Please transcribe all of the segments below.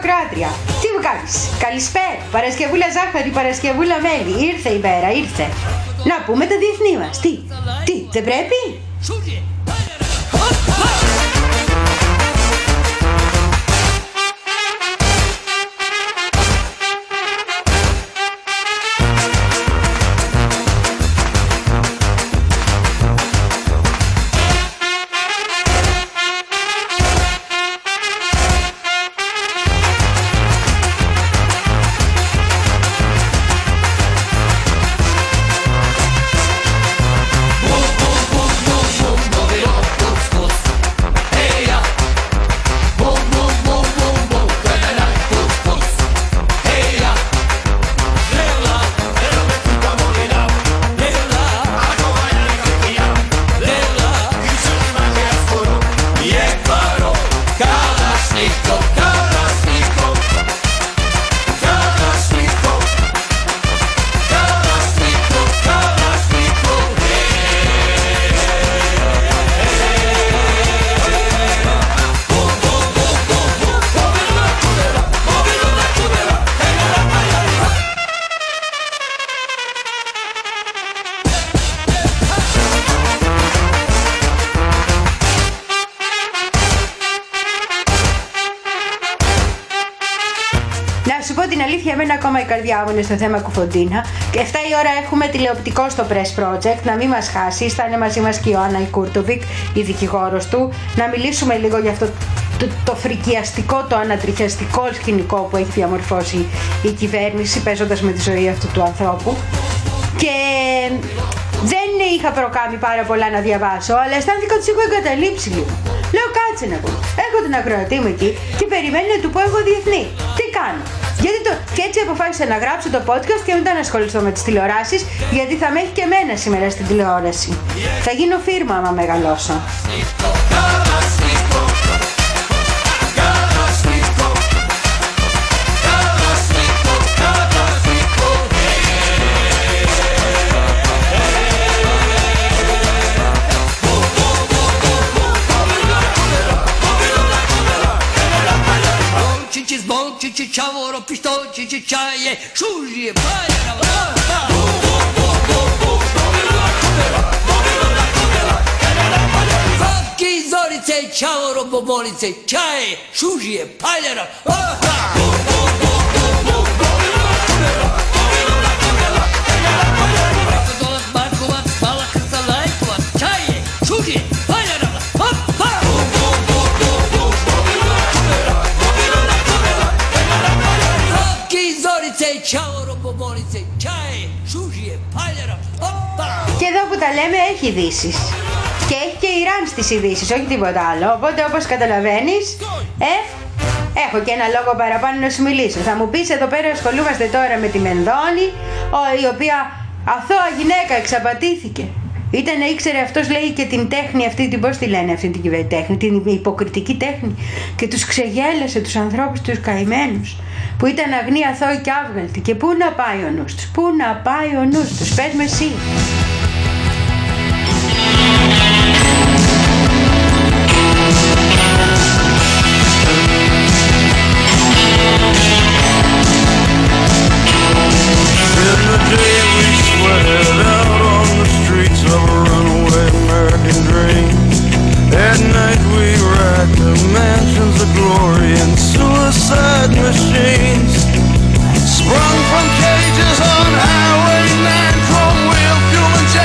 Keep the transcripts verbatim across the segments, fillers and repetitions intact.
ακροάτρια. Τι μου κάνεις? Καλησπέρα. Παρασκευούλα ζάχαρη, Παρασκευούλα μέλι. Ήρθε η μέρα, ήρθε. Να πούμε τα διεθνή μας. Τι, τι, δεν πρέπει? Εμένα ακόμα η καρδιά μου είναι στο θέμα Κουφοντίνα. Και εφτά η ώρα έχουμε τηλεοπτικό στο Press Project. Να μην μας χάσει. Θα είναι μαζί μας και η Ιωάννα Κούρτοβικ, η δικηγόρος του. Να μιλήσουμε λίγο για αυτό το, το φρικιαστικό, το ανατριχιαστικό σκηνικό που έχει διαμορφώσει η κυβέρνηση παίζοντας με τη ζωή αυτού του ανθρώπου. Και δεν είχα προκάμει πάρα πολλά να διαβάσω, αλλά αισθάνθηκα ότι τους έχω εγκαταλείψει λίγο. Λέω κάτσε να πω. Έχω την ακροατή μου εκεί και περιμένει να του πω εγώ διεθνή. Τι κάνω? Γιατί το... Και έτσι αποφάσισα να γράψω το podcast και μετά να ασχοληθώ με τις τηλεοράσεις, γιατί θα με έχει και εμένα σήμερα στην τηλεόραση. Θα γίνω φίρμα άμα μεγαλώσω. Ciavoro, pistoci, cicciaie, sciugli, Facchi, zorice, ciavoro, bobolice, ciaie, sciugli, palera. Και εδώ που τα λέμε έχει ειδήσεις. Και έχει και Ιράν στις ειδήσεις, όχι τίποτα άλλο. Οπότε όπως καταλαβαίνεις, ε, έχω και ένα λόγο παραπάνω να σου μιλήσω. Θα μου πεις εδώ πέρα ασχολούμαστε τώρα με τη Μενδώνη, η οποία αθώα γυναίκα εξαπατήθηκε. Ήταν, ήξερε αυτός, λέει, και την τέχνη αυτή, την πώς τη λένε αυτή την κυβερνητέχνη, την υποκριτική τέχνη, και τους ξεγέλασε τους ανθρώπους τους καημένους, που ήταν αγνοί, αθώοι και άβγαλτοι. Και πού να πάει ο νους τους, πού να πάει ο νους τους, πες με εσύ. At night we ride to mansions of glory and suicide machines, sprung from cages on Highway nine, chrome wheel, fuel injection.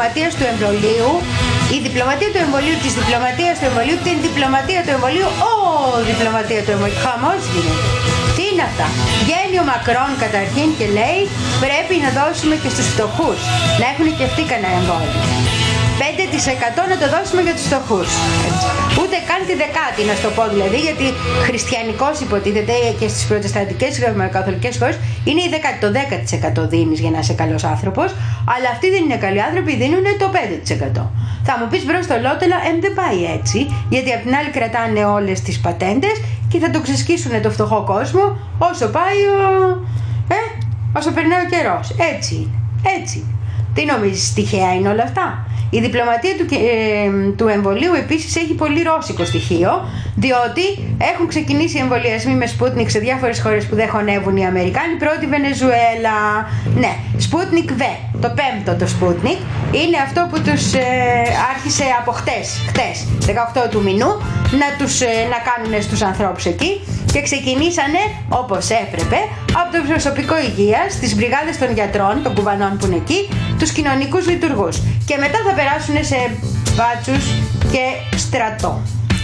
διπλωματίας του εμβολίου, η διπλωματία του εμβολίου, της διπλωματίας του εμβολίου, την διπλωματία του εμβολίου, ω, διπλωματία του εμβολίου. Χαμός γίνεται. Τι είναι αυτά? Βγαίνει ο Μακρόν καταρχήν και λέει πρέπει να δώσουμε και στους φτωχούς, να έχουν και αυτοί κανένα εμβόλιο. πέντε τοις εκατό να το δώσουμε για τους φτωχούς. Ούτε καν τη δεκάτη, να στο πω δηλαδή, γιατί χριστιανικός υποτίθεται και στις προτεσταντικές και καθολικές χώρες είναι η δεκάτη. Το δέκα τοις εκατό δίνεις για να είσαι καλός άνθρωπος, αλλά αυτοί δεν είναι καλοί άνθρωποι, δίνουν το πέντε τοις εκατό. Θα μου πεις μπρος στο λότελα, εμ δεν πάει έτσι, γιατί απ' την άλλη κρατάνε όλες τις πατέντες και θα το ξεσκίσουν το φτωχό κόσμο όσο πάει ο... Ε, όσο περνάει ο καιρός. Έτσι είναι, έτσι. Τι νομίζεις, τυχαία είναι όλα αυτά? Η διπλωματία του, ε, του εμβολίου επίσης έχει πολύ ρώσικο στοιχείο, διότι έχουν ξεκινήσει εμβολιασμοί με Sputnik σε διάφορες χώρες που δεν χωνεύουν οι Αμερικάνοι. Πρώτη Βενεζουέλα. Ναι, Sputnik V, το πέμπτο το Sputnik, είναι αυτό που τους ε, άρχισε από χτες, χτες, δεκαοκτώ του μηνού, να, τους, ε, να κάνουν στους ανθρώπους εκεί και ξεκινήσανε όπως έπρεπε από το προσωπικό υγείας, τις μπριγάδες των γιατρών, των κουβανών που είναι εκεί, τους κοινωνικούς λειτουργούς και μετά θα περάσουν σε μπάτσους και στρατό.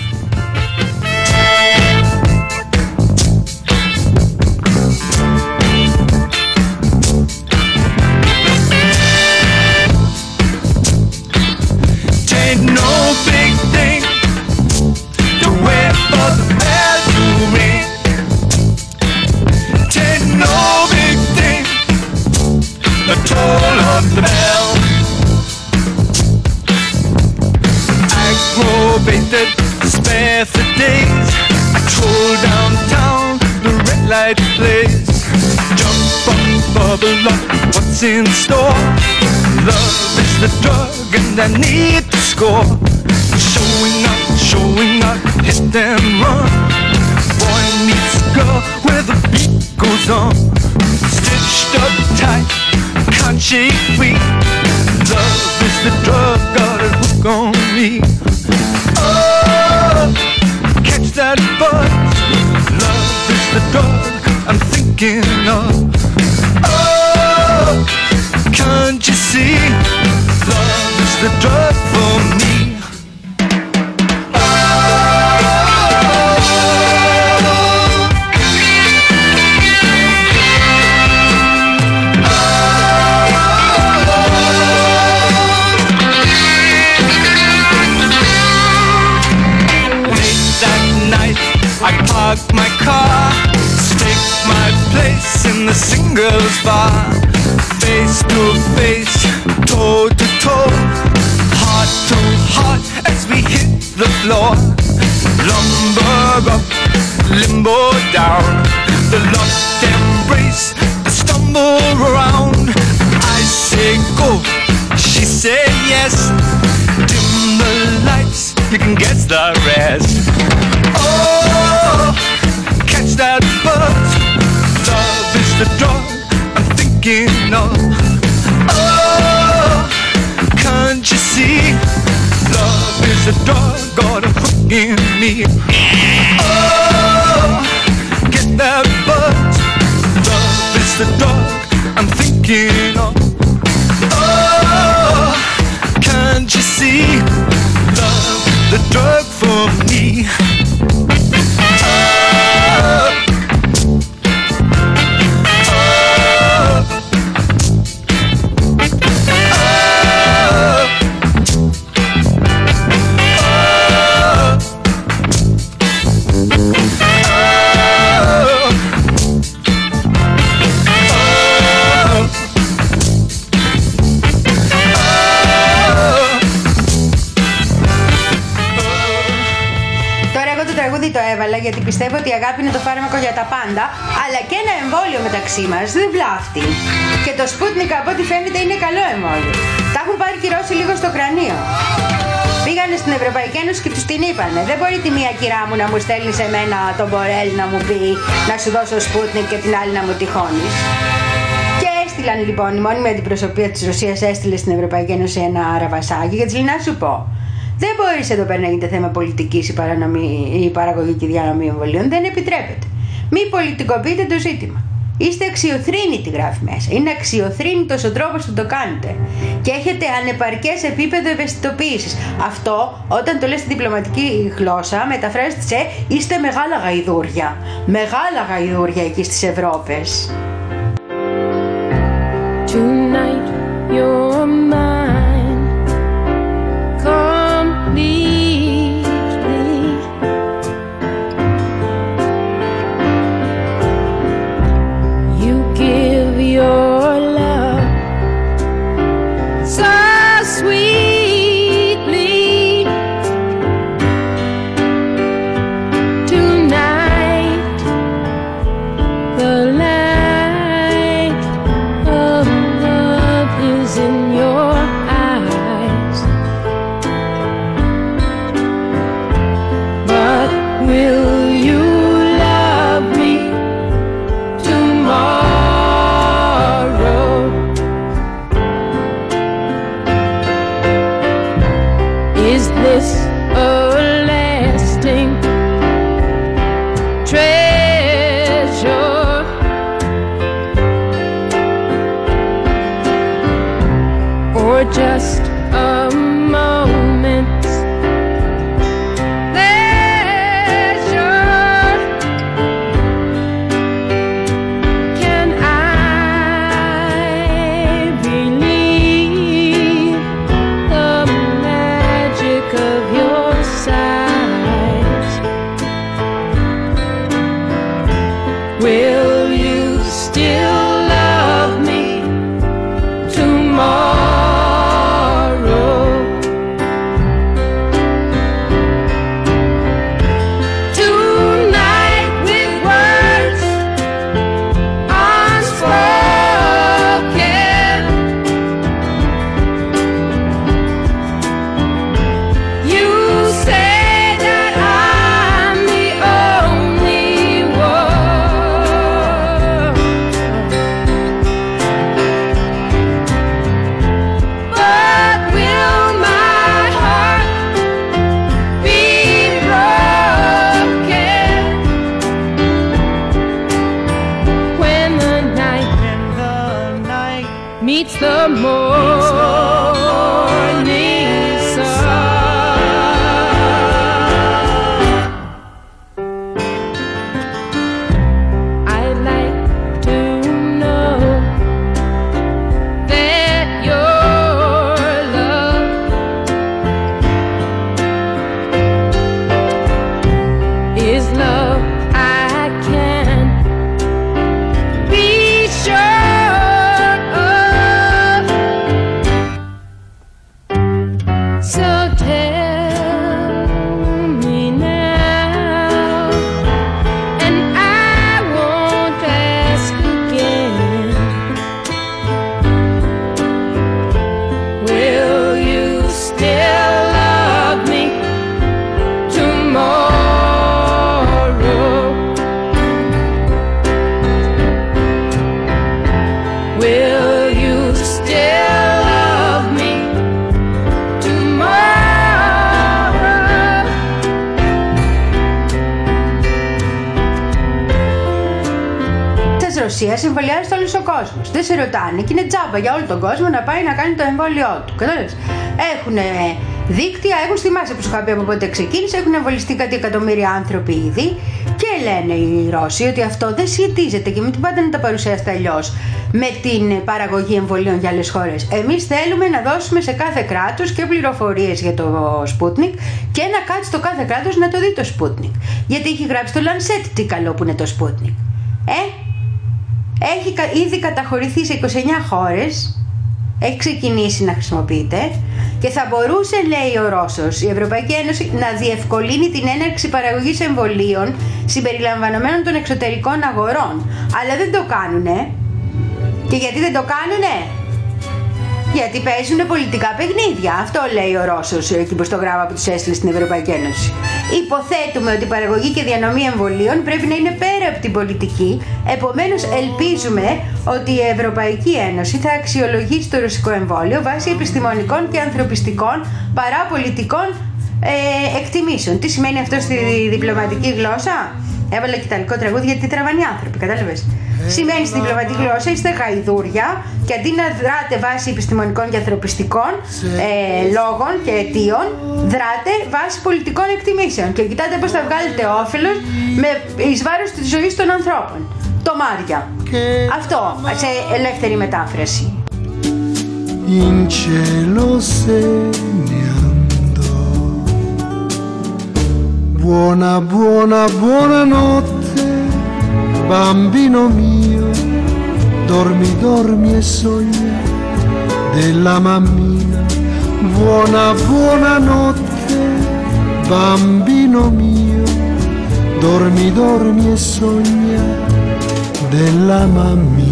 Ain't no big thing to wait for the bell to ring. Ain't no big thing the toll of the bell. Aggravated, spare for days. I troll downtown, the red light plays. Jump on, bubble up, what's in store? Love is the drug and I need to score. Showing up, showing up, hit and run. Boy meets girl where the beat goes on. Stitched up tight, can't shake free. Love is the drug, got a hook on me. Oh, catch that buzz. Love is the drug I'm thinking of. Oh, can't you see? Love is the drug for me. I park my car, stake my place in the singles bar. Face to face, toe to toe, heart to heart as we hit the floor. Lumber up, limbo down, the locked embrace, the stumble around. I say go, she say yes. Dim the lights, you can guess the rest. Oh, catch that buzz. Love is the drug I'm thinking of. Oh, can't you see? Love is the drug got a hook in me. Oh, get that buzz. Love is the drug I'm thinking of. Oh, can't you see? Love the drug for me. Γιατί πιστεύω ότι η αγάπη είναι το φάρμακο για τα πάντα, αλλά και ένα εμβόλιο μεταξύ μας δεν βλάφτει. Και το Sputnik από ό,τι φαίνεται είναι καλό εμβόλιο. Τα έχουν πάρει κυρώσει λίγο στο κρανίο. Πήγανε στην Ευρωπαϊκή Ένωση και τους την είπανε. Δεν μπορεί τη μία κυρά μου να μου στέλνει σε μένα τον Μπορέλ να μου πει να σου δώσω Sputnik και την άλλη να μου τυχώνεις. Και έστειλαν λοιπόν, η μόνιμη αντιπροσωπεία της Ρωσίας έστειλε στην Ευρωπαϊκή Ένωση ένα ραβασάκι και της λέει να σου πω. Δεν μπορείς εδώ πέρα να γίνεται θέμα πολιτικής η, παρανομή, η παραγωγή και η διανομή εμβολίων. Δεν επιτρέπεται. Μη πολιτικοποιείτε το ζήτημα. Είστε αξιοθρήνητοι, γράφει μέσα. Είναι αξιοθρήνητος ο τρόπος που το κάνετε. Και έχετε ανεπαρκές επίπεδο ευαισθητοποίησης. Αυτό, όταν το λες στη διπλωματική γλώσσα, μεταφράζεται σε είστε μεγάλα γαϊδούρια. Μεγάλα γαϊδούρια εκεί στις Ευρώπες. Tonight you're mine completely. You give your love so sweetly. Tonight the light of love is in your eyes. But will you love me tomorrow? Is this a lasting treasure? Or just a moment's pleasure? Can I believe the magic of your sighs? Will you still love me tomorrow? Tonight with words unspoken, you say that I'm the only one. But will my heart be broken when the night meets the morning sun? I'd like to know that your love is love I can be sure of. So tell me now, and I won't ask again. Will you still love me tomorrow? Will you still love me tomorrow? Της Ρωσίας εμβολιάζεται όλος ο κόσμος. Δεν σε ρωτάνε και είναι τζάμπα για όλο τον κόσμο να πάει να κάνει το εμβόλιό του. Κατάλαβες. Έχουν δίκτυα, έχουν στη μάση που σου είχα πει από πότε ξεκίνησε, έχουν εμβολιαστεί κάτι εκατομμύρια άνθρωποι ήδη και λένε οι Ρώσοι ότι αυτό δεν σχετίζεται και μην την πάντα να τα παρουσιάσετε αλλιώς με την παραγωγή εμβολίων για άλλες χώρες. Εμείς θέλουμε να δώσουμε σε κάθε κράτος και πληροφορίες για το Sputnik και να κάτσει το κάθε κράτος να το δει το Sputnik. Γιατί έχει γράψει το Lancet τι καλό που είναι το Sputnik. Ε, έχει ήδη καταχωρηθεί σε είκοσι εννιά χώρες, έχει ξεκινήσει να χρησιμοποιείται και θα μπορούσε, λέει ο Ρώσος, η Ευρωπαϊκή Ένωση να διευκολύνει την έναρξη παραγωγής εμβολίων συμπεριλαμβανομένων των εξωτερικών αγορών. Αλλά δεν το κάνουνε. Και γιατί δεν το κάνουνε? Γιατί παίζουν πολιτικά παιχνίδια. Αυτό λέει ο Ρώσος εκεί προς το γράμμα που τους έστειλε στην Ευρωπαϊκή Ένωση. Υποθέτουμε ότι η παραγωγή και διανομή εμβολίων πρέπει να είναι πέρα από την πολιτική. Επομένως, ελπίζουμε ότι η Ευρωπαϊκή Ένωση θα αξιολογήσει το ρωσικό εμβόλιο βάσει επιστημονικών και ανθρωπιστικών παρά πολιτικών ε, εκτιμήσεων. Τι σημαίνει αυτό στη διπλωματική γλώσσα? Έβαλα και ιταλικό τραγούδι γιατί τραβάνε οι άνθρωποι, κατάλαβες. Σημαίνει στην διπλωματική γλώσσα είστε γαϊδούρια και αντί να δράτε βάσει επιστημονικών και ανθρωπιστικών ε, λόγων και αιτίων, δράτε βάσει πολιτικών εκτιμήσεων και κοιτάτε πώς θα βγάλετε όφελος με εις βάρος της ζωής των ανθρώπων. Το Μάρια. Αυτό σε ελεύθερη μετάφραση. In cielo se ne andò. Buona, buona, buonanotte, bambino mio. Dormi, dormi e sogna della mammina. Buona, buonanotte, bambino mio. Dormi, dormi e sogna della mammina.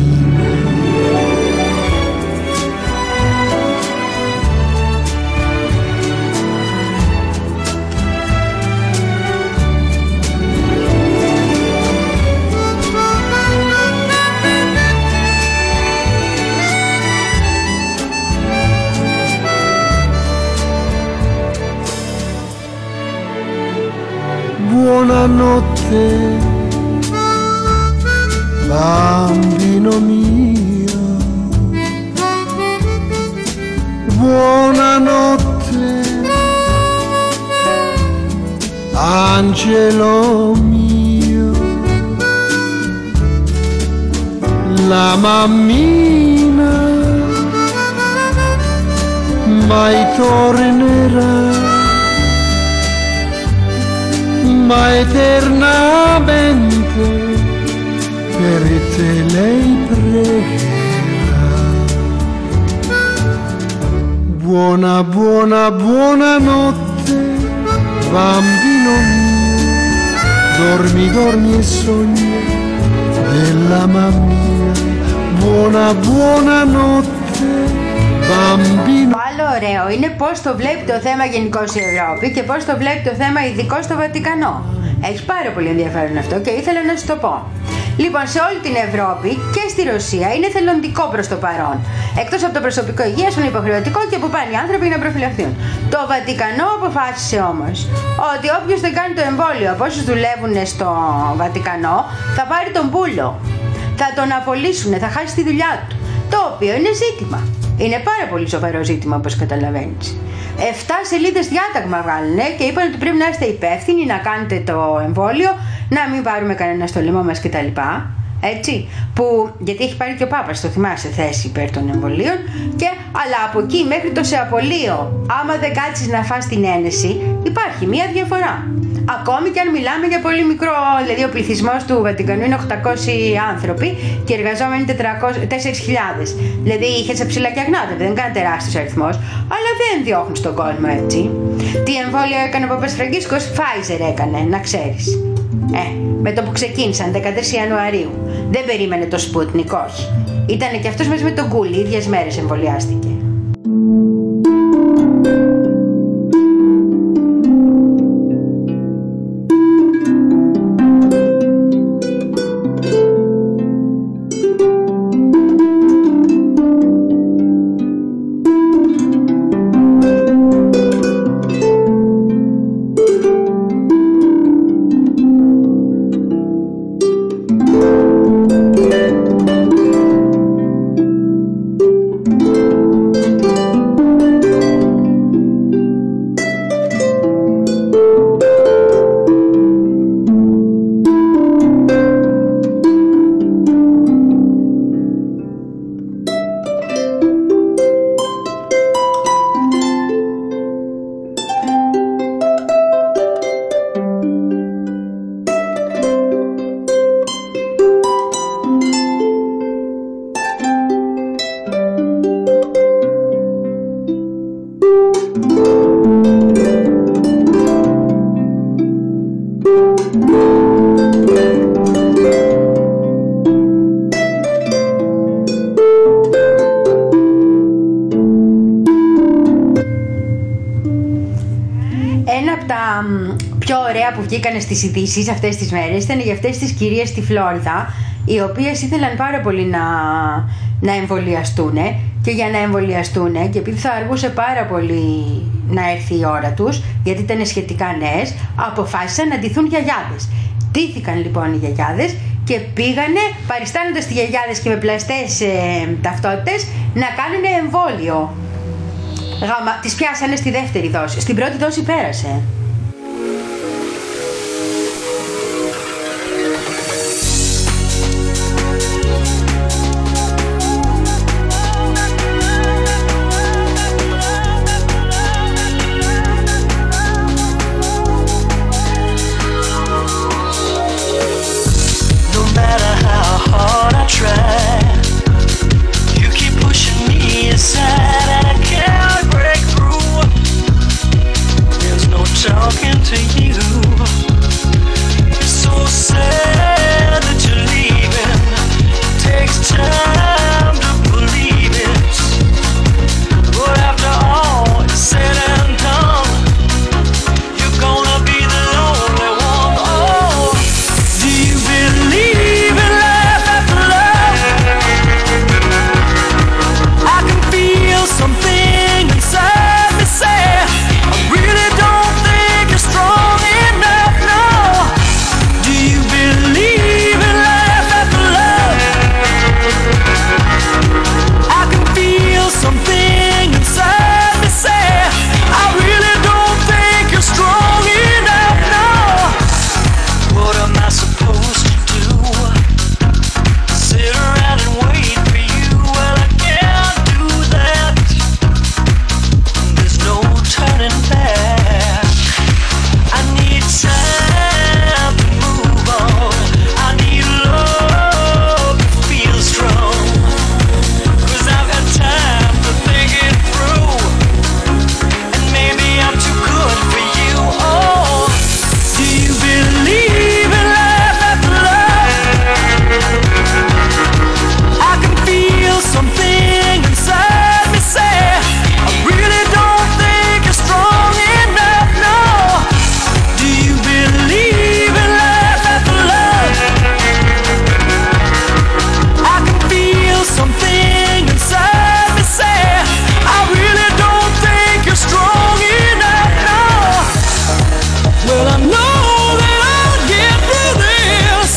Buonanotte, bambino mio. Buonanotte, angelo mio. La mammina mai tornerà, ma eternamente per te lei pregherà. Buona, buona, buonanotte, bambino mio. Dormi, dormi e sogna della mammina. Buona, buonanotte, bambino. Άλλο ωραίο είναι πώς το βλέπει το θέμα γενικώς η Ευρώπη και πώς το βλέπει το θέμα ειδικό στο Βατικανό. Έχει πάρα πολύ ενδιαφέρον αυτό και ήθελα να σου το πω. Λοιπόν, σε όλη την Ευρώπη και στη Ρωσία είναι θελοντικό προς το παρόν. Εκτός από το προσωπικό υγείας είναι υποχρεωτικό και που πάνε οι άνθρωποι να προφυλαχθούν. Το Βατικανό αποφάσισε όμως ότι όποιος δεν κάνει το εμβόλιο από όσους δουλεύουν στο Βατικανό θα πάρει τον πούλο. Θα τον απολύσουν, θα χάσει τη δουλειά του. Το οποίο είναι ζήτημα. Είναι πάρα πολύ σοβαρό ζήτημα, όπως καταλαβαίνεις. Εφτά σελίδες διάταγμα βγάλανε και είπαν ότι πρέπει να είστε υπεύθυνοι να κάνετε το εμβόλιο, να μην πάρουμε κανένα στο λαιμό μας κτλ. Έτσι, που, γιατί έχει πάρει και ο Πάπας, το θυμάσαι, θέση υπέρ των εμβολίων, και, αλλά από εκεί μέχρι το σε απολύω, άμα δεν κάτσεις να φας την ένεση, υπάρχει μία διαφορά. Ακόμη και αν μιλάμε για πολύ μικρό, δηλαδή ο πληθυσμός του Βατικανού είναι οκτακόσιοι άνθρωποι και οι εργαζόμενοι τέσσερις χιλιάδες. Δηλαδή είχε σε ψηλά και αγνάτευε, δεν κάνει τεράστιος αριθμός, αλλά δεν διώχνουν στον κόσμο έτσι. Τι εμβόλιο έκανε ο Παπας Φραγκίσκος, Pfizer έκανε, να ξέρεις. Ε, με το που ξεκίνησαν δεκατρείς Ιανουαρίου. Δεν περίμενε το Sputnik, όχι. Ήτανε και αυτός μαζί με τον Κούλι, ίδιες μέρες εμβολιάστηκε. Που βγήκανε στις ειδήσεις αυτές τις μέρες ήταν για αυτές τις κυρίες στη Φλόριδα, οι οποίες ήθελαν πάρα πολύ να, να εμβολιαστούν, και για να εμβολιαστούν και επειδή θα αργούσε πάρα πολύ να έρθει η ώρα τους, γιατί ήταν σχετικά νέες, αποφάσισαν να ντυθούν γιαγιάδες. ντύθηκαν λοιπόν οι γιαγιάδες και πήγανε παριστάνοντας τις γιαγιάδες και με πλαστές ε, ταυτότητες να κάνουν εμβόλιο. Γαμα... Τις πιάσανε στη δεύτερη δόση. Στην πρώτη δόση πέρασε. Talking to you, it's so sad that you're leaving. Takes time to believe it, but after all is said and done, you're gonna be the lonely one. Oh, do you believe in life after love? I can feel something inside me say, I really don't strong enough, no. Do you believe in life after love? I can feel something inside me say, I really don't think you're strong enough, no. What am I supposed to do? Sit around and wait for you? Well, I can't do that. There's no turning back. I need time to move on. I need love to feel strong. 'Cause I've had time to think it through, and maybe I'm too good for you. Oh, do you believe in life after love? I can feel something inside me say, I really don't think you're strong enough, no. Do you believe in life after love? I can feel something inside me say, I really don't think you're strong enough, no. Well, I know that I'll get through this,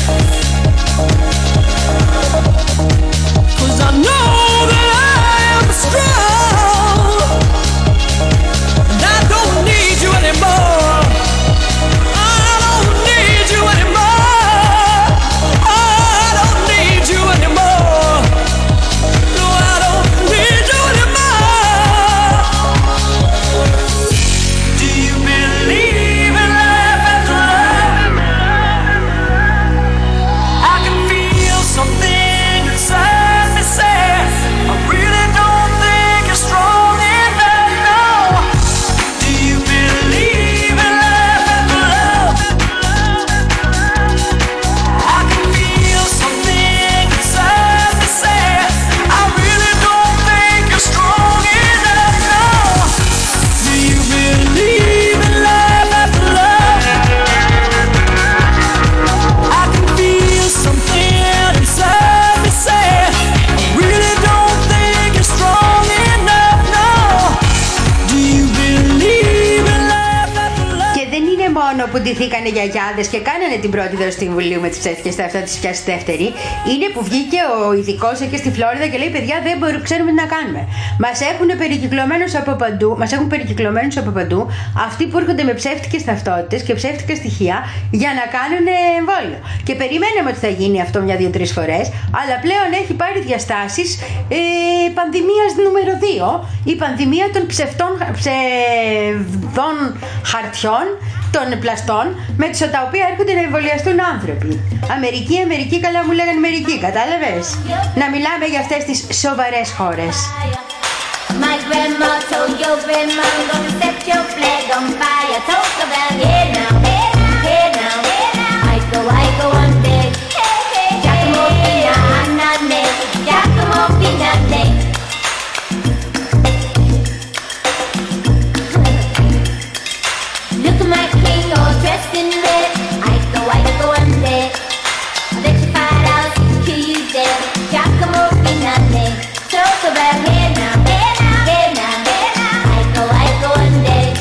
'cause I know that I am strong, and I don't need you anymore. I don't need you anymore. I don't need you anymore. No, I don't need you anymore. Do you believe in life after love? I can feel something inside me say, I really don't think you're strong enough, no. Do you believe in life after love? I can feel something inside me say, I really don't think you're strong enough, no. Do you believe in life after love? I can feel something inside me say, I really don't think you're strong enough, no. Do you believe in life after love? Και δεν είναι μόνο που ντυθήκανε γιαγιάδες και κάνανε την πρώτη δόση του Συμβουλίου με τις ψεύτικες ταυτότητες, πιάσει δεύτερη. Είναι που βγήκε ο ειδικός εκεί στη Φλόριδα και λέει: παιδιά, δεν μπορούμε, ξέρουμε τι να κάνουμε. Μας έχουν περικυκλωμένους από παντού, μας έχουν περικυκλωμένους από παντού αυτοί που έρχονται με ψεύτικες ταυτότητες και ψεύτικα στοιχεία για να κάνουν εμβόλιο. Και περιμέναμε ότι θα γίνει αυτό μια, δύο, τρεις φορές, αλλά πλέον έχει πάρει διαστάσεις ε, πανδημίας νούμερο δύο, η πανδημία των ψευτών, ψευδών χαρτιών, των πλαστών, με τις τα οποία έρχονται να εμβολιαστούν άνθρωποι. Αμερική, Αμερική, καλά μου λέγανε Αμερική, κατάλαβες? Να μιλάμε για αυτές τις σοβαρές χώρες. My grandma told your grandma, I'm gonna set your flag on fire. Talk about hey now, hey now, hey now, hey now. I go, I go on day. Hey, hey, Giacomo Fina, Anane, Giacomo Finane. Look at my king all dressed in red. I go, I go on day. I bet you five dollars he'll kill you dead. Giacomo Finane. Talk about hey now, hey now, hey now, hey now. I go, I go on day.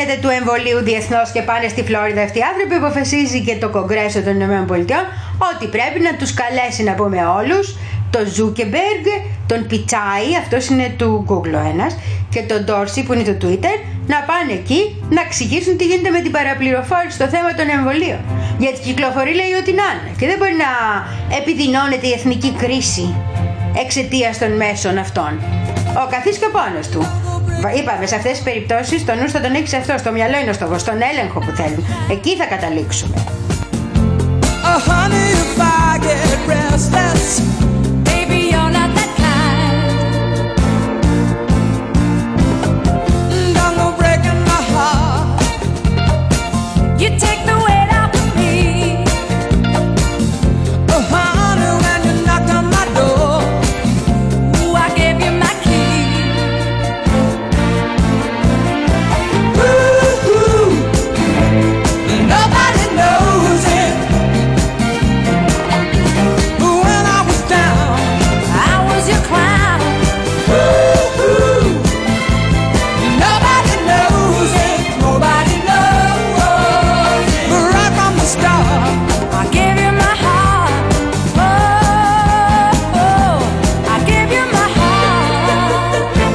γίνεται του εμβολίου διεθνώς και πάνε στη Φλόριδα αυτοί οι άνθρωποι, αποφασίζει και το Κογκρέσο των ΗΠΑ ότι πρέπει να τους καλέσει, να πούμε όλους, τον Ζούκεμπεργκ, τον Πιτσάι, αυτός είναι του Google ο ένας, και τον Ντόρσι που είναι το Twitter, να πάνε εκεί να εξηγήσουν τι γίνεται με την παραπληροφόρηση στο θέμα των εμβολίων. Γιατί κυκλοφορεί, λέει, ότι να είναι, και δεν μπορεί να επιδεινώνεται η εθνική κρίση εξαιτίας των μέσων αυτών. Ο καθής και ο πόνος του. Είπαμε, σε αυτές τις περιπτώσεις το νους θα τον έχεις αυτό, στο μυαλό είναι ο στόχος, στον έλεγχο που θέλουν. Εκεί θα καταλήξουμε. Oh, honey, if I get restless, baby, you're not that kind. Don't go breaking my heart. You take the weight off of me. Oh, honey, when you knocked on my door, ooh, I gave you my key. Ooh, ooh. Nobody knows it. When I was down, I was your clown. Ooh, ooh. Nobody knows it. Nobody knows it. But right from the start, I gave you my heart. Oh, oh, I gave you my heart.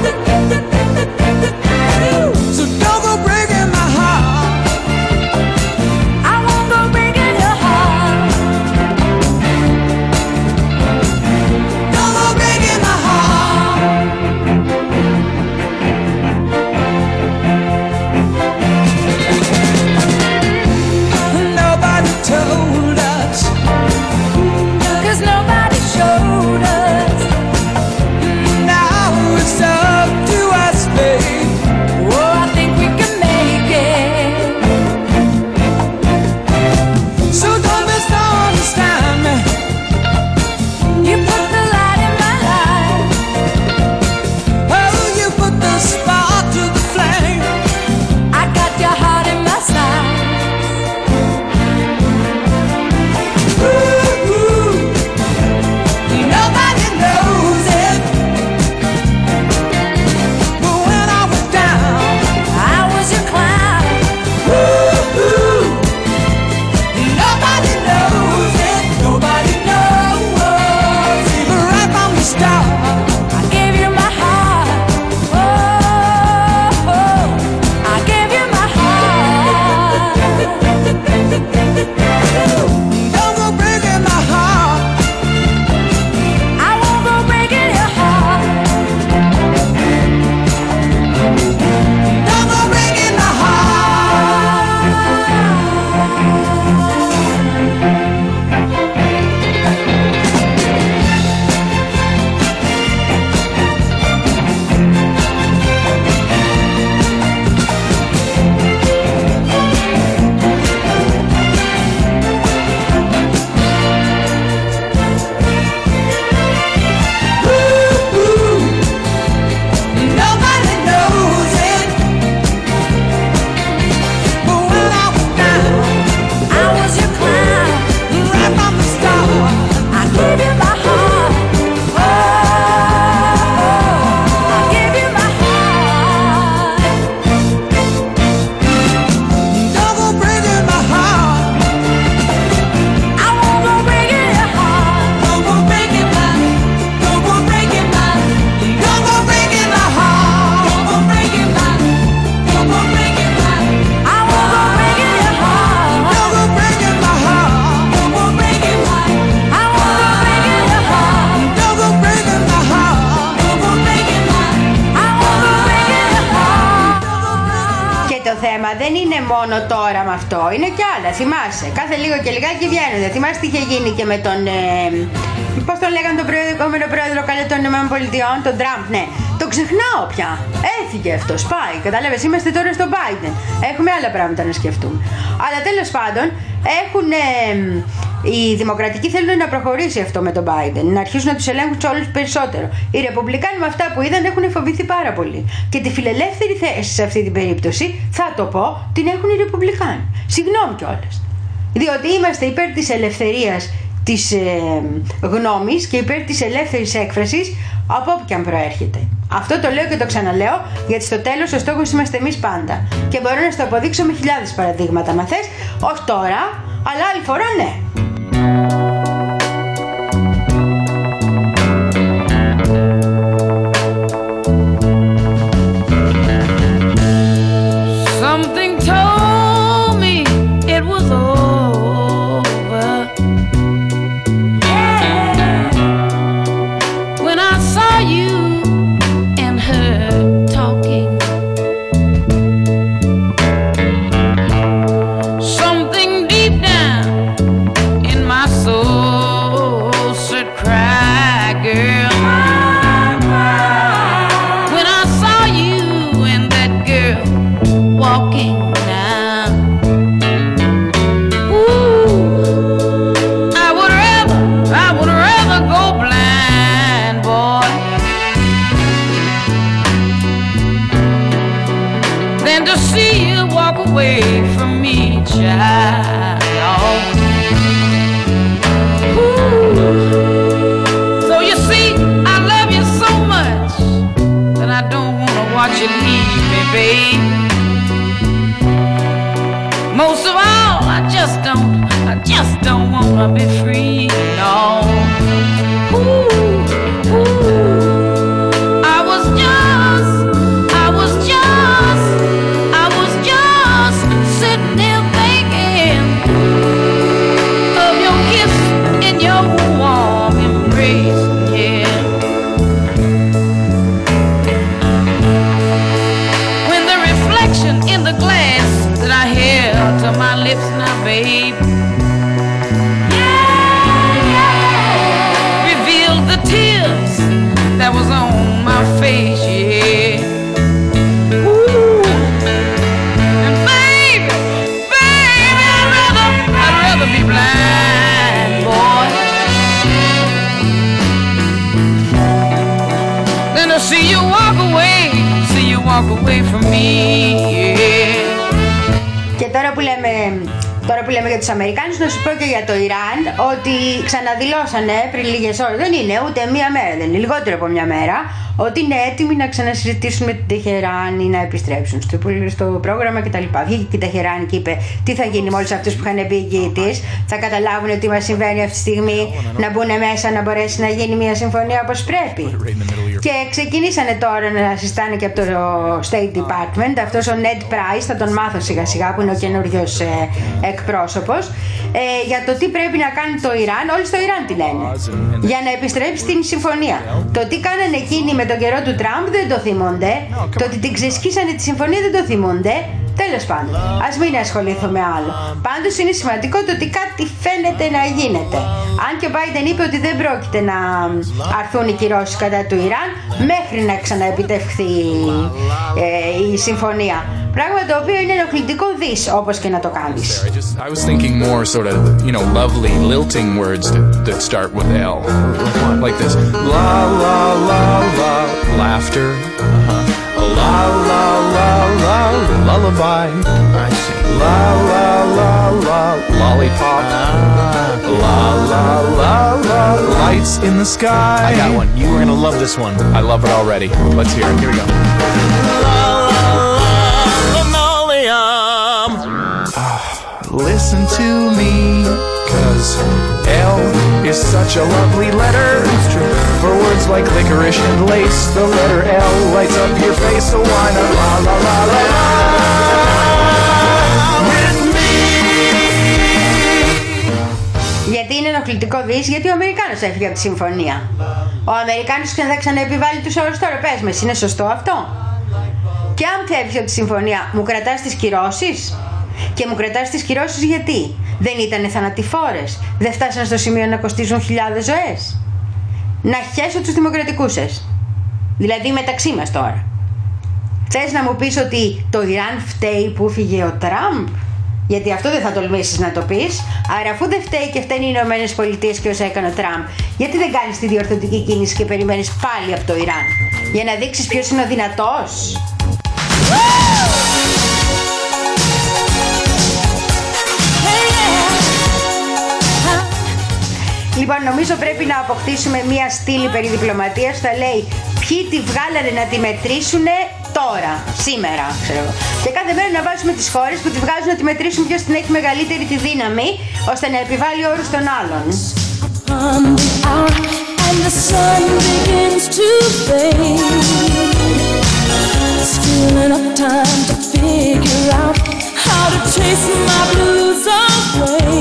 So don't go breaking my heart. I won't go breaking your heart. Don't go breaking my heart. Nobody told us, 'cause nobody showed us. Now it's up to us, babe. Oh, I think we can make it. So don't misunderstand me. You put the light in my life. Oh, you put the spark to the flame. I got your heart in my side. Ooh, ooh. Nobody knows it. But when I was down, I was your clown. Ooh, ooh. Nobody knows it. Nobody knows it. But right from the start, I gave you my heart. Oh, oh, I gave you my heart. Don't go breaking my heart. I won't go breaking your heart. Don't go breaking my Ooh, ooh. Nobody knows it. But when I was down, I was your clown. Right from the start, I gave you my heart. Oh, I gave you my heart. Don't go breaking my heart. I won't go breaking your heart. Don't go breaking my, don't go breaking my, don't go breaking my heart. Don't go breaking my, don't go breaking my, I won't go breaking your heart. Don't go breaking my heart. Don't go breaking my, I won't go breaking your heart. Don't go breaking my heart. Don't go breaking my, I won't go breaking your heart. Και το θέμα δεν είναι μόνο τώρα με αυτό, είναι κι άλλα. Θυμάσαι, κάθε λίγο και λιγάκι βγαίνουν. Θυμάσαι τι είχε γίνει και με τον. Ε, πώς τον λέγανε τον προηγούμενο πρόεδρο καλέ των ΗΠΑ, τον Τραμπ, ναι. Το ξεχνάω πια. Έφυγε αυτό, πάει. Κατάλαβες, είμαστε τώρα στο Biden. Έχουμε άλλα πράγματα να σκεφτούμε. Αλλά τέλος πάντων, έχουν. Ε, οι δημοκρατικοί θέλουν να προχωρήσει αυτό με τον Biden, να αρχίσουν να τους ελέγχουν σε όλους περισσότερο. Οι Ρεπουμπλικάνοι με αυτά που είδαν έχουν φοβηθεί πάρα πολύ. Και τη φιλελεύθερη θέση σε αυτή την περίπτωση, θα το πω, την έχουν οι Ρεπουμπλικάνοι. Συγγνώμη κιόλας. Διότι είμαστε υπέρ της ελευθερίας της ε, γνώμης και υπέρ της ελεύθερης έκφρασης από όπου και αν προέρχεται. Αυτό το λέω και το ξαναλέω, γιατί στο τέλος ο στόχος είμαστε εμείς πάντα. Και μπορώ να στο αποδείξω με χιλιάδες παραδείγματα. Μα θες, όχι τώρα, αλλά άλλη φορά ναι. Something told me it was over. Yeah. When I saw you and her talking, something deep down in my soul said, "Cry, girl." When I saw you and that girl walking now, ooh, I would rather, I would rather go blind, boy, than to see you walk away from me, child. Ooh. So you see, I love you so much that I don't want to watch you leave me, babe. Most of all, I just don't, I just don't want to be free, no. Ooh, ooh. I was just, I was just, I was just sitting there thinking of your kiss and your warm embrace, yeah. When the reflection in the glass that I held to my lips now, babe, revealed the tears that was on my face, yeah. Ooh. And baby, baby, I'd rather, I'd rather be blind, boy, than to see you walk away, see you walk away from me, yeah. Και τώρα που λέμε, τώρα που λέμε για τους Αμερικάνους, να σου πω και για το Ιράν ότι ξαναδηλώσανε πριν λίγες ώρες, δεν είναι ούτε μία μέρα, δεν είναι λιγότερο από μία μέρα, ότι είναι έτοιμοι να ξανασυζητήσουν με την Τεχεράνη να επιστρέψουν στο, στο πρόγραμμα κτλ. Βγήκε και η Τεχεράνη και είπε τι θα γίνει με όλους αυτούς που είχαν πει εκεί της. Θα καταλάβουν τι μας συμβαίνει αυτή τη στιγμή, να μπουν μέσα, να μπορέσει να γίνει μια συμφωνία όπως πρέπει. Και ξεκινήσανε τώρα να συζητάνε και από το State Department. Αυτός ο Ned Price, θα τον μάθω σιγά σιγά, που είναι ο καινούριος ε, εκπρόσωπος, ε, για το τι πρέπει να κάνει το Ιράν. Όλοι στο Ιράν τι λένε, για να επιστρέψει στην συμφωνία. Το τι κάνανε εκείνοι με τον καιρό του Τραμπ δεν το θυμούνται. Το ότι την ξεσκίσανε τη συμφωνία δεν το θυμούνται. Τέλος πάντων, ας μην ασχοληθούμε άλλο. Πάντως είναι σημαντικό το ότι κάτι φαίνεται να γίνεται. Αν και ο Biden είπε ότι δεν πρόκειται να αρθούν οι κυρώσεις κατά του Ιράν μέχρι να ξαναεπιτευχθεί ε, η συμφωνία. Πράγμα το οποίο είναι ενοχλητικό δις, όπως και να το κάνεις. I was thinking more sort of, you know, lovely lilting words that, that start with L. Like this. La la la la laughter. Uh-huh. La la la la lullaby. I see. La la la la lollipop. Ah. La la la la lights in the sky. I got one. You were gonna love this one. I love it already. Let's hear it. Here we go. La la la linoleum. Listen to me, 'cause L is such a lovely letter. For words like licorice and lace, the letter L lights up your face, so why not la la la la la with me? Γιατί είναι ενοχλητικό δις, γιατί ο Αμερικάνος έφυγε από τη συμφωνία. Ο Αμερικάνος θα ξαναεπιβάλλει τους όρους τώρα, πες με, είναι σωστό αυτό? Και αν φεύγει από τη συμφωνία, μου κρατάς τις κυρώσεις? Και μου κρατάς τις κυρώσεις γιατί? Δεν ήτανε θανατηφόρες? Δεν φτάσαν στο σημείο να κοστίζουν χιλιάδες ζωές? Να χέσω τους δημοκρατικούς σας. Δηλαδή μεταξύ μας τώρα. Θες να μου πεις ότι το Ιράν φταίει που φύγε ο Τραμπ? Γιατί αυτό δεν θα τολμήσεις να το πεις. Άρα αφού δεν φταίει και φταίνει οι Ηνωμένες Πολιτείες και όσα έκανε ο Τραμπ, γιατί δεν κάνεις τη διορθωτική κίνηση και περιμένεις πάλι από το Ιράν? Για να δείξεις ποιος είναι ο δυνατός. Λοιπόν, νομίζω πρέπει να αποκτήσουμε μία στήλη περί διπλωματίας. Θα λέει ποιοι τη βγάλανε να τη μετρήσουνε τώρα, σήμερα, ξέρω εγώ. Και κάθε μέρα να βάζουμε τις χώρες που τη βγάζουν να τη μετρήσουν ποιος την έχει μεγαλύτερη τη δύναμη, ώστε να επιβάλλει όρους των άλλων. And the sun begins to fade. Still enough time to figure out how to chase my blues away.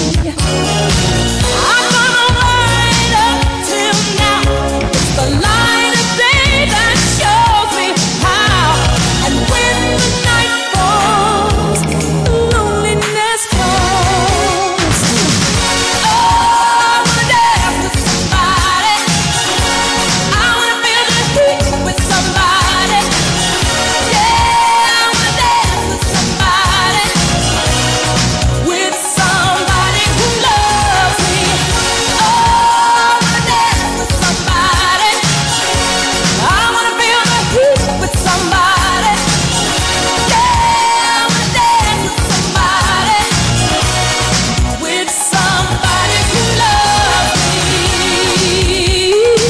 I'm gonna ride up till now. It's the light of day that shows me how. And when the night falls, loneliness calls. Oh, I wanna dance with somebody. I wanna feel the heat with somebody. Yeah, I wanna dance with somebody. With somebody who loves me. Oh, I wanna dance with somebody. I wanna feel the heat with somebody. Yeah, I wanna dance with somebody. With somebody who loves me.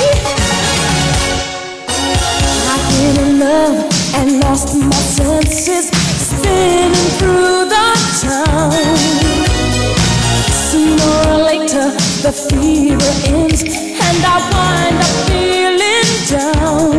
I've been in love and lost my senses, spinning through the town. Sooner or later, the fever ends, and I wind up feeling down.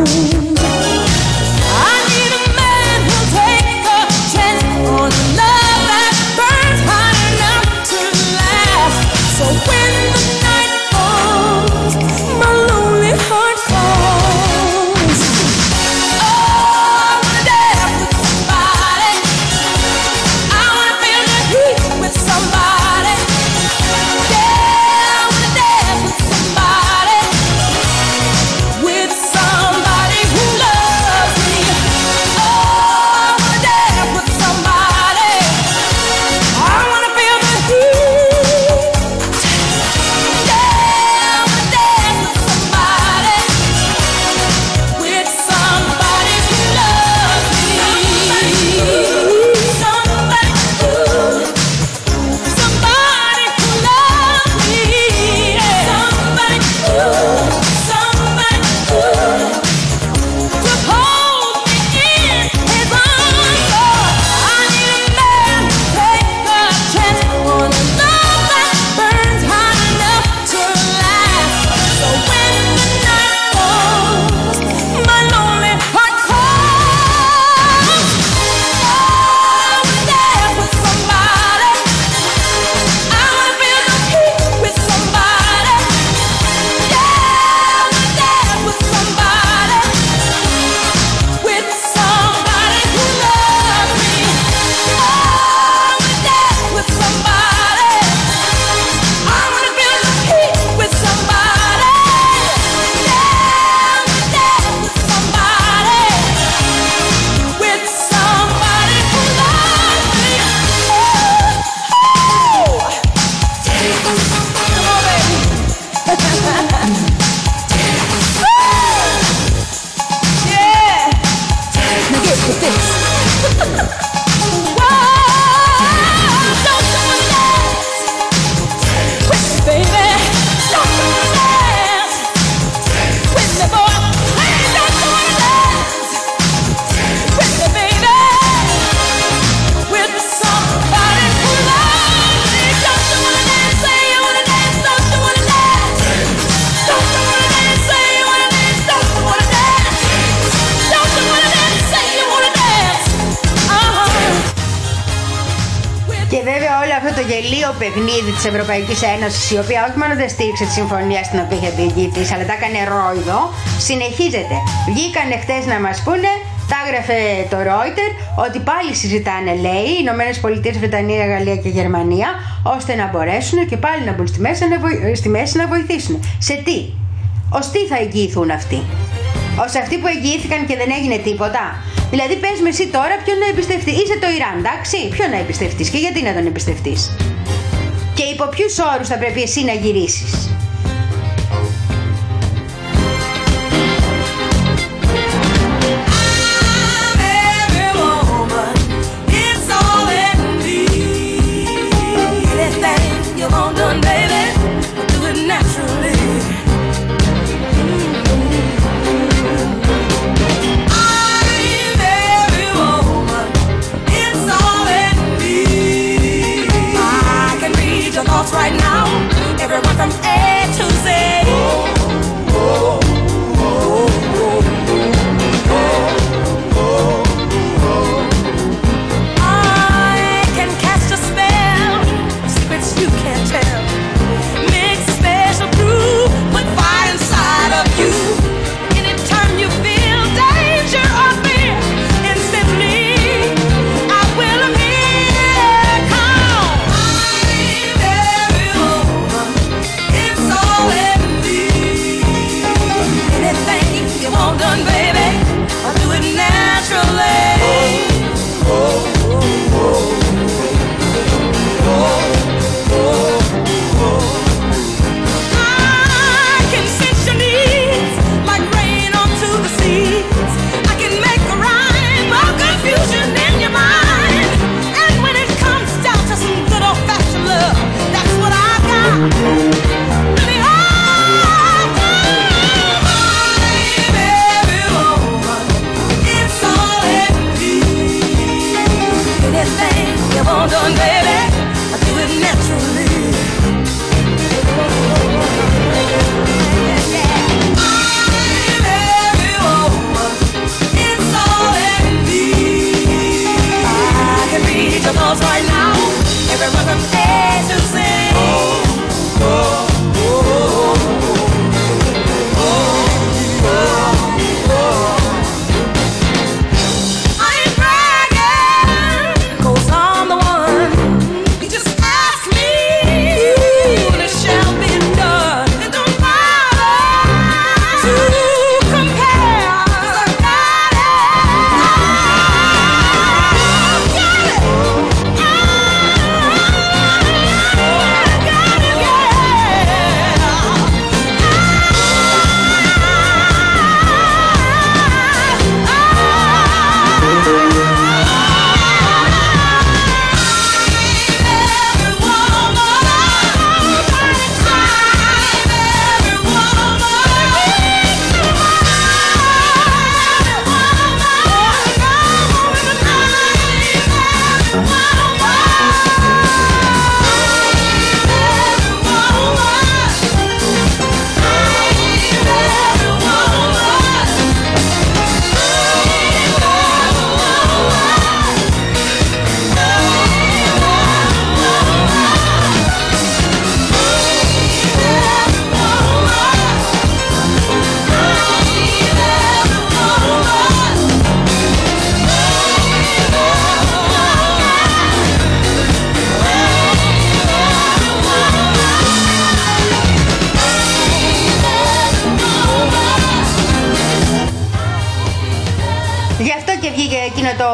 I need a man who'll take a chance on love that burns hot enough to last. So when the night falls, my lonely heart calls. Oh, I wanna dance with somebody. I wanna feel the heat with somebody. Yeah, I wanna dance with somebody. With somebody who loves me. Oh, I wanna dance with somebody. I wanna feel the heat. Yeah, I wanna dance with somebody. With somebody who loves me. Somebody who, somebody who loves me. Somebody who, somebody who, to hold me in his arms. Oh, I need a man to take a chance on a love that burns hot enough to last. So when the night falls, my lonely heart calls. Oh, I wanna dance with somebody. I wanna feel the heat with somebody. Yeah, I wanna dance with somebody. With somebody who loves me. Oh, I wanna dance with somebody. I wanna feel the heat with somebody. Yeah, I wanna dance with somebody. With somebody who loves me. Oh, oh. Come on, baby. Yeah. Now get with this. Whoa, don't you wanna dance with me, baby? Don't you wanna dance with me, boy? Hey, don't you wanna dance with me, baby? With somebody who loves me. Don't you wanna dance? Say you wanna dance. Don't you wanna dance? Don't you wanna dance? Say you wanna dance. Don't you wanna dance? Don't you wanna dance? Say you wanna dance. Uh-huh. Και βέβαια όλο αυτό το γελίο παιχνίδι της Ευρωπαϊκής Ένωσης, η οποία όχι μόνο δεν στήριξε τη συμφωνία στην οποία είχε μπει της, αλλά τα έκανε ρόιδο, συνεχίζεται. Βγήκανε χτες να μας πούνε, τα έγραφε το Reuters, ότι πάλι συζητάνε, λέει, οι Ηνωμένες Πολιτείες, Βρετανία, Γαλλία και Γερμανία, ώστε να μπορέσουν και πάλι να μπουν στη μέση να, βοη... στη μέση να βοηθήσουν. Σε τι? Ως τι θα εγγυηθούν αυτοί? Ως αυτοί που εγγυήθηκαν και δεν έγινε τίποτα? Δηλαδή πες με εσύ τώρα ποιον να εμπιστευτεί. Είσαι το Ιράν, εντάξει, ποιον να εμπιστευτείς και γιατί να τον εμπιστευτείς? Και υπό ποιους όρους θα πρέπει εσύ να γυρίσεις? Anything you want done, baby, do it now. everyone from A to Z. I can cast a spell of secrets you can't tell. Mix a special brew, put fire inside of you. Anytime you feel danger or fear, instantly I will appear. Come, I'm every woman. It's all in me. Anything you want done, baby, I'll do it naturally. I can sense your needs like rain onto the seas. I can make a rhyme of confusion in your mind. And when it comes down to some good old-fashioned love, that's what I got. Baby, I I'm every woman. It's all in me. Anything you want done, baby, I do it naturally. I'm every woman. It's all in me. I can read your thoughts right now. Everyone from A to Z. I ain't bragging, 'cause I'm the one. You just ask me, and it shall be done. It don't matter to compare, 'cause I got it. I got it. I got it, Γι' αυτό και βγήκε εκείνο το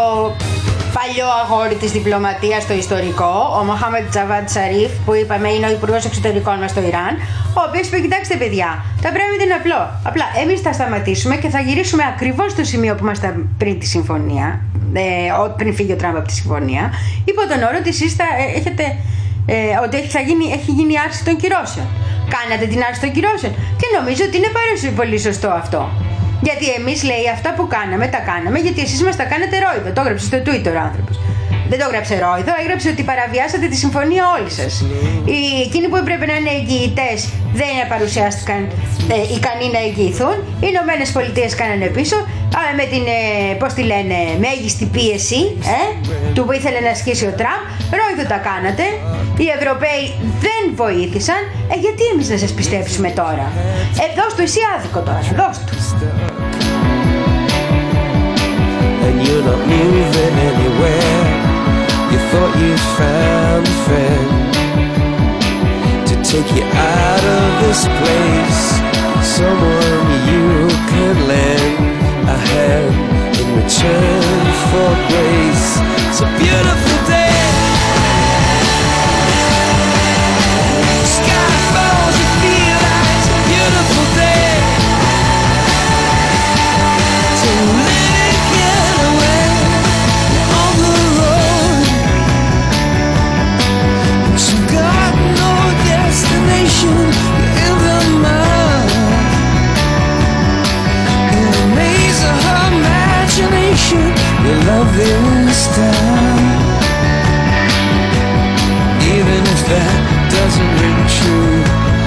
παλιό αγόρι της διπλωματίας στο ιστορικό, ο Μοχάμεντ Τζαβάντ Σαρίφ, που είπαμε είναι ο υπουργός εξωτερικών μας στο Ιράν, ο οποίος είπε: κοιτάξτε, παιδιά, τα πράγματα είναι απλό. Απλά εμείς θα σταματήσουμε και θα γυρίσουμε ακριβώς στο σημείο που ήμασταν πριν τη συμφωνία, ε, πριν φύγει ο Τραμπ από τη συμφωνία, υπό τον όρο ότι εσείς θα ε, έχετε. Ε, ότι θα γίνει, έχει γίνει η άρση των κυρώσεων. Κάνατε την άρση των κυρώσεων. Και νομίζω ότι είναι πάρα πολύ σωστό αυτό. Γιατί εμείς, λέει, αυτά που κάναμε, τα κάναμε γιατί εσείς μας τα κάνετε ρόιδο. Το έγραψε στο Twitter ο άνθρωπος. Δεν το έγραψε ρόιδο, έγραψε ότι παραβιάσατε τη συμφωνία όλοι σας. Οι, εκείνοι που έπρεπε να είναι εγγυητές δεν παρουσιάστηκαν ε, ικανοί να εγγυηθούν. Οι Ηνωμένες Πολιτείες κάνανε πίσω α, με την, ε, πώς τη λένε, μέγιστη πίεση ε, του που ήθελε να ασκήσει ο Τραμπ. Ρόιδο τα κάνατε. Οι Ευρωπαίοι δεν βοήθησαν. Ε, γιατί εμείς να σας πιστέψουμε τώρα? Ε, δώσ' του εσύ άδικο τώρα, δώσ' του. And you're not moving anywhere. You thought you found a friend to take you out of this place, someone you can lend a hand in return for grace. It's a beautiful day. Sky falls, you feel like it's a beautiful day. So let it get away on the road. But you got no destination in the mind. In a maze of her imagination, your love is down. Even if that doesn't ring true,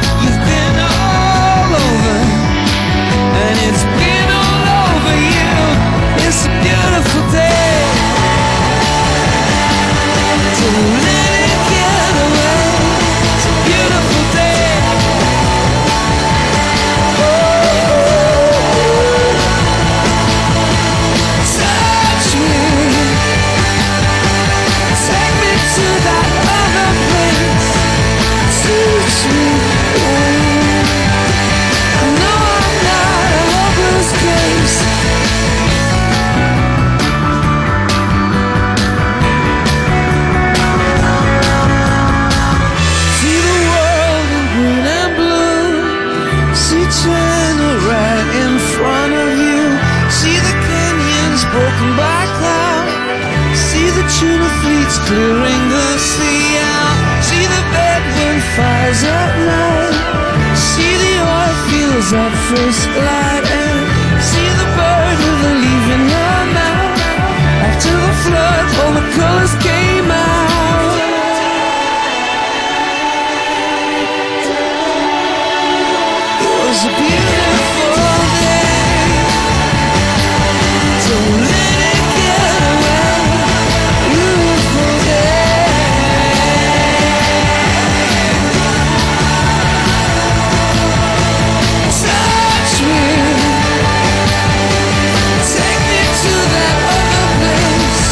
clearing the sea out. See the bedroom fires at night. See the oil fields at first light. And see the bird with a leaf in her mouth. After the flood, all the colors came out. It was a beautiful day. Don't let it get away. Beautiful day. Touch me. Take me to that other place.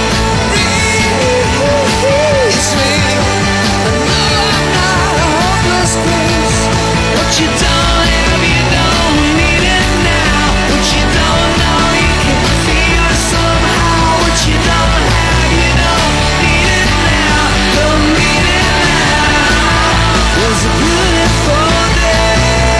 Release me. I know I'm not a hopeless case. What you don't have, you don't need it now. What you don't know, you can feel it somehow. What you don't have, you don't need it now. Don't need it now. It was a beautiful day.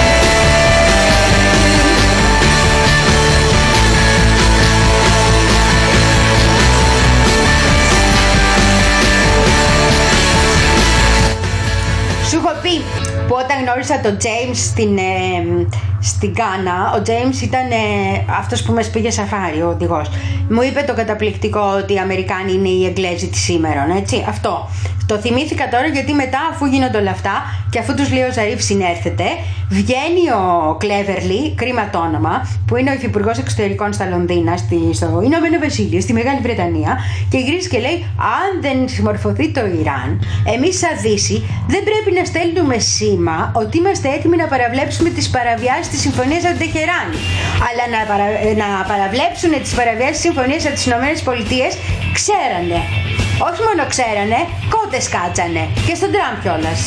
Σου έχω πει που όταν γνώρισα τον James στην, ε, στην Γκάνα, ο James ήταν ε, αυτός που μας πήγε σαφάρι, ο οδηγός. Μου είπε το καταπληκτικό ότι οι Αμερικάνοι είναι οι Εγγλέζοι της σήμερον, έτσι, αυτό. Το θυμήθηκα τώρα γιατί μετά, αφού γίνονται όλα αυτά και αφού τους λέει ο Ζαρίφ συνέρθετε, βγαίνει ο Κλέβερλι, κρίμα το όνομα, που είναι ο υφυπουργός εξωτερικών στα Λονδίνα, στη, στο Ηνωμένο Βασίλειο, στη Μεγάλη Βρετανία, και γυρίζει και λέει: αν δεν συμμορφωθεί το Ιράν, εμείς σαν Δύση δεν πρέπει να στέλνουμε σήμα ότι είμαστε έτοιμοι να παραβλέψουμε τις παραβιάσεις της Συμφωνίας από την Τεχεράνη. Αλλά να, παρα, να παραβλέψουν τις παραβιάσεις της Συμφωνίας από τις Ηνωμένες Πολιτείες ξέρανε. Όχι μόνο ξέρανε, κότες κάτσανε. Και στον Τραμπ κιόλας.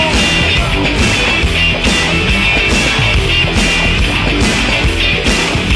Keep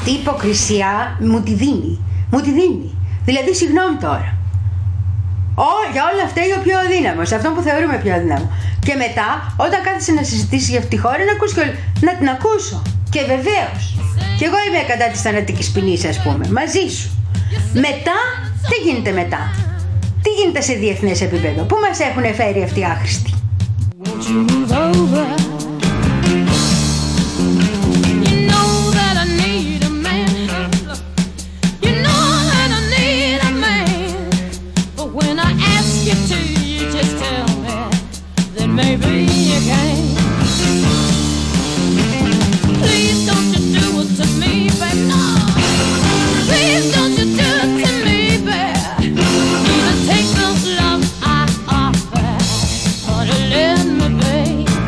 αυτή η υποκρισία μου τη δίνει. Μου τη δίνει. Δηλαδή, συγγνώμη τώρα. Ό, για όλα αυτά ο πιο αδύναμος, αυτόν που θεωρούμε πιο αδύναμο. Και μετά, όταν κάθεσαι να συζητήσει για αυτή τη χώρα, να, ακούσει και όλα, να την ακούσω. Και βεβαίως, και εγώ είμαι κατά της θανατικής ποινής, ας πούμε, μαζί σου. Μετά, τι γίνεται μετά? Τι γίνεται σε διεθνές επίπεδο? Πού μας έχουν φέρει αυτοί οι άχρηστοι? Maybe you can. Please don't you do it to me, babe. No. Please don't you do it to me, babe. Even take those love I offer, or to let me be.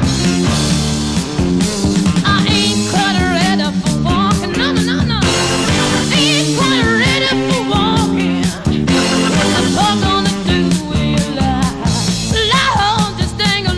I ain't quite ready for walking. No, no, no, no. I ain't quite ready for walking. What the fuck gonna do with your life? Love just dangling.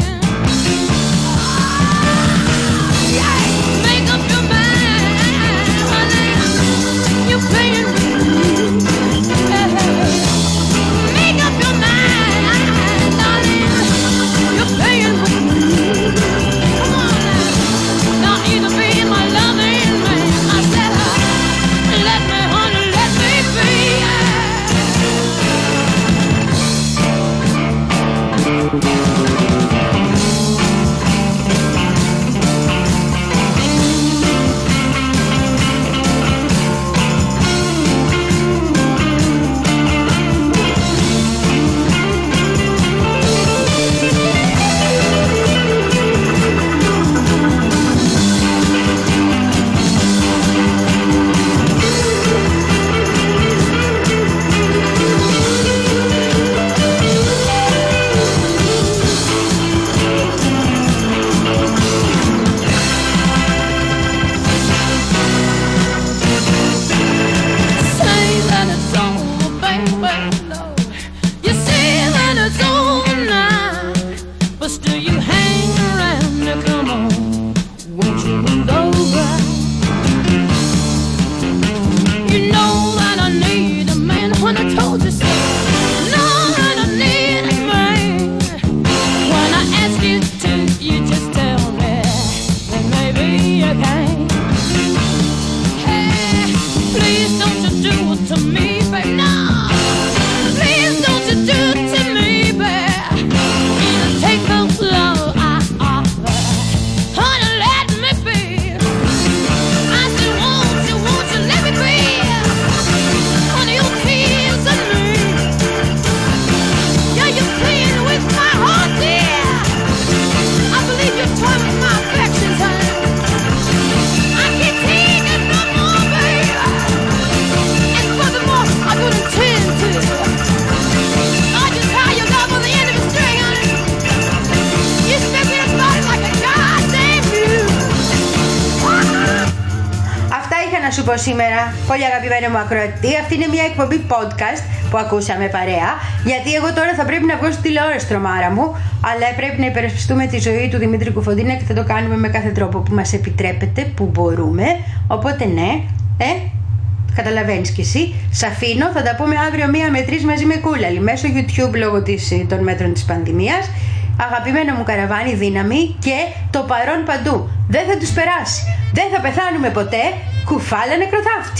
Σήμερα, πολύ αγαπημένο μου ακροατή, αυτή είναι μια εκπομπή podcast που ακούσαμε παρέα. Γιατί εγώ τώρα θα πρέπει να βγω στη τηλεόραση, τρομάρα μου, αλλά πρέπει να υπερασπιστούμε τη ζωή του Δημήτρη Κουφοντίνα και θα το κάνουμε με κάθε τρόπο που μας επιτρέπεται, που μπορούμε. Οπότε ναι, ε, καταλαβαίνεις κι εσύ. Σ' αφήνω, θα τα πούμε αύριο μία με τρεις μαζί με Κούλαλη μέσω YouTube λόγω της, των μέτρων της πανδημίας. Αγαπημένο μου καραβάνι, δύναμη και το παρόν παντού. Δεν θα τους περάσει. Δεν θα πεθάνουμε ποτέ. Κουφάλα νεκροθάφτη.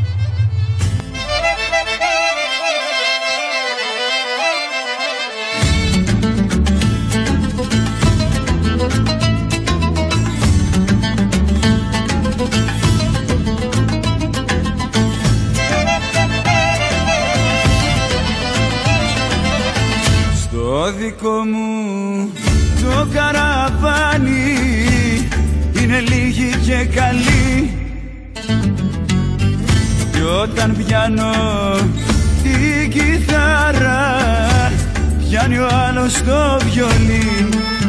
Στο δικό μου το καραβάνι είναι λίγοι και καλοί. Κι όταν πιάνω την κιθάρα πιάνει ο άλλος το βιολί.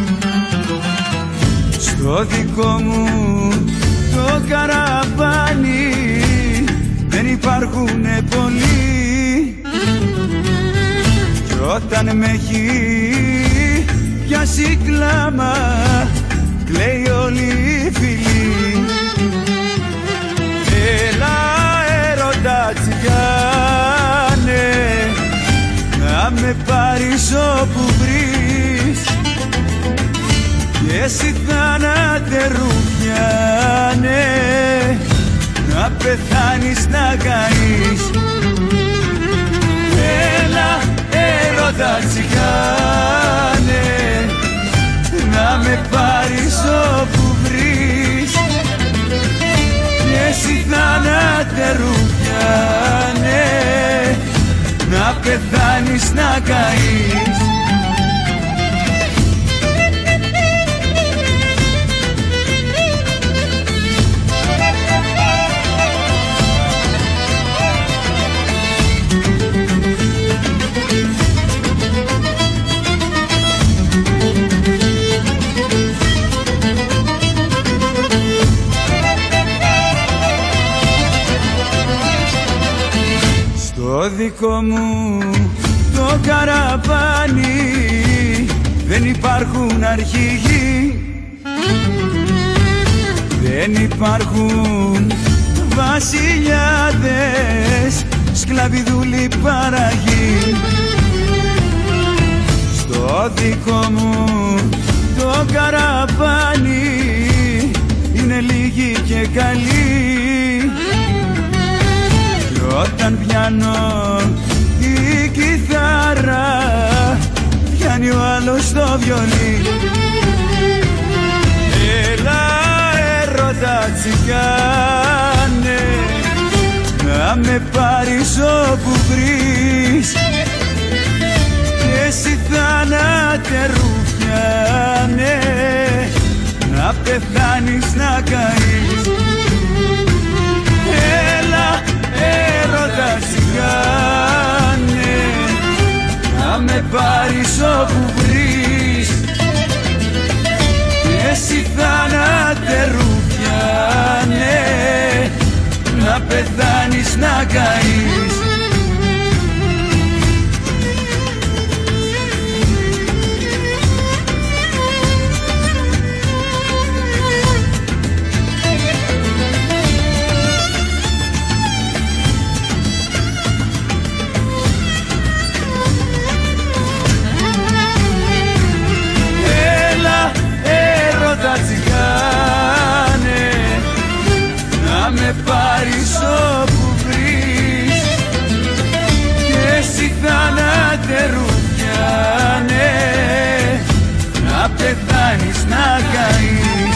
Στο δικό μου το καραβάνι δεν υπάρχουνε πολλοί. Κι όταν με έχει πιάσει κλάμα κλαίει όλη η φυλή. όπου βρεις και εσύ θάνατε ρουφιάνε να πεθάνεις να καείς. Έλα έρωτα τσιγάνε να με πάρεις όπου βρεις και εσύ θάνατε ρουφιάνε να πεθάνεις να καείς. Στο δικό μου το καραβάνι δεν υπάρχουν αρχηγοί, δεν υπάρχουν βασιλιάδες, σκλαβιδούλοι παραγοί. Στο δικό μου το καραβάνι είναι λίγοι και καλοί. Όταν πιάνω την κιθάρα πιάνει ο άλλος το βιολί. Έλα έρωτα τσιγάνε να με πάρεις όπου βρεις και εσύ θάνατε ρουφιάνε να πεθάνεις να καείς. Έλα έρωτα τσιγάνε να με πάρεις όπου βρεις και εσύ θάνατε ρουφιάνε να πεθάνεις να καείς. Με πάρεις όπου βρεις και εσύ θάνατε ρουφιάνε να πεθάνεις να καείς.